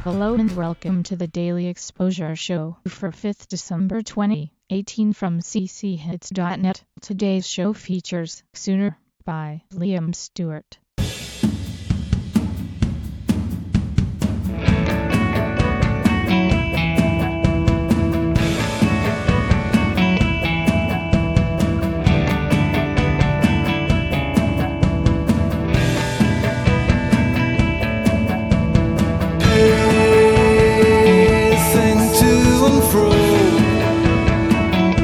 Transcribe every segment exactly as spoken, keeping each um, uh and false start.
Hello and welcome to the Daily Exposure Show for fifth December twenty eighteen from c c hits dot net. Today's show features Sooner by Liam Stewart.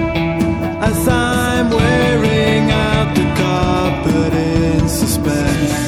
As I'm wearing out the carpet in suspense,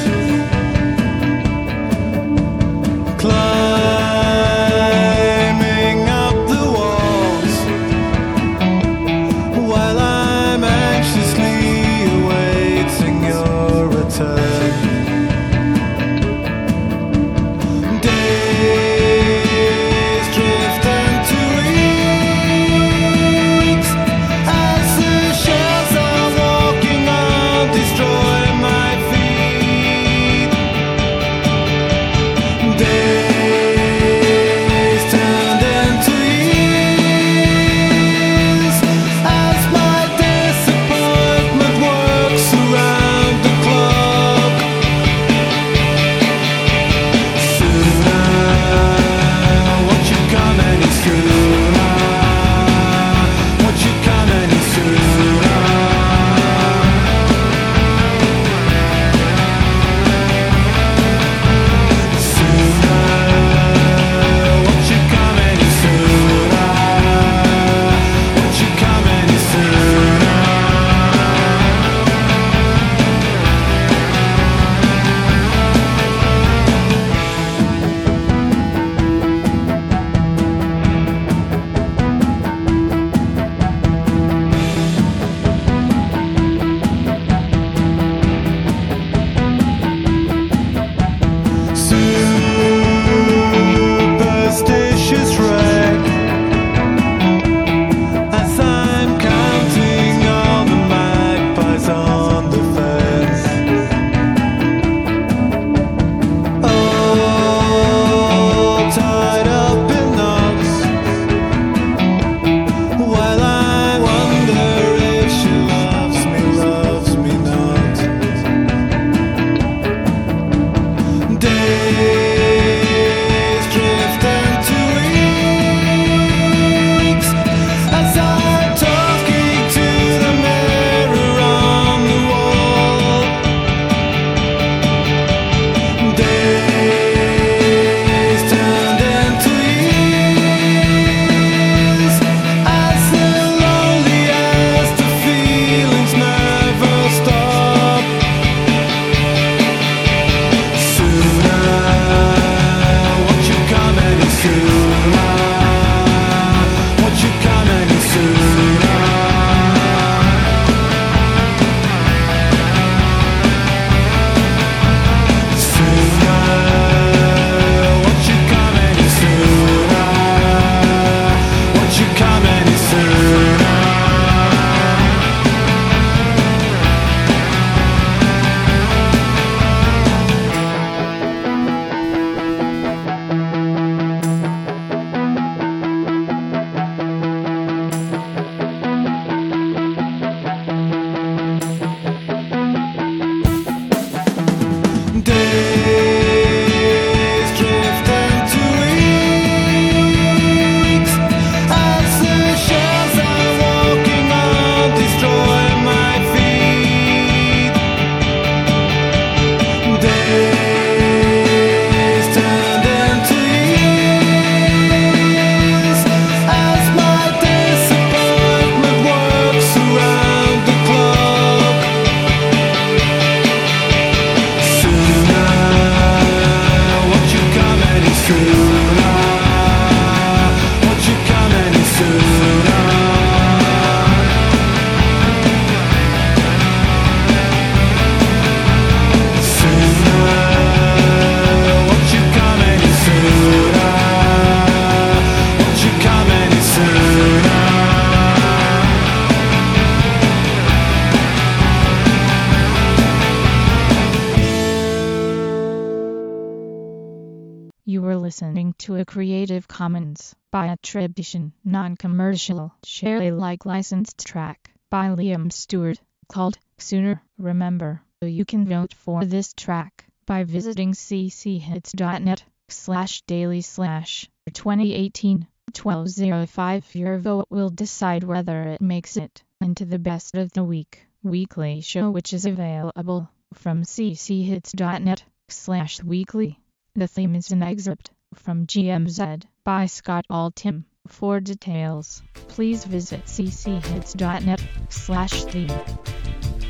listening to a Creative Commons by attribution, non-commercial, share Alike licensed track by Liam Stewart called Sooner. Remember, you can vote for this track by visiting cchits.net slash daily slash 2018 twelve oh five. Your vote will decide whether it makes it into the Best of the Week weekly show, which is available from cchits.net slash weekly. The theme is an excerpt from G M Z by Scott Altham. For details, please visit cchits.net slash theme.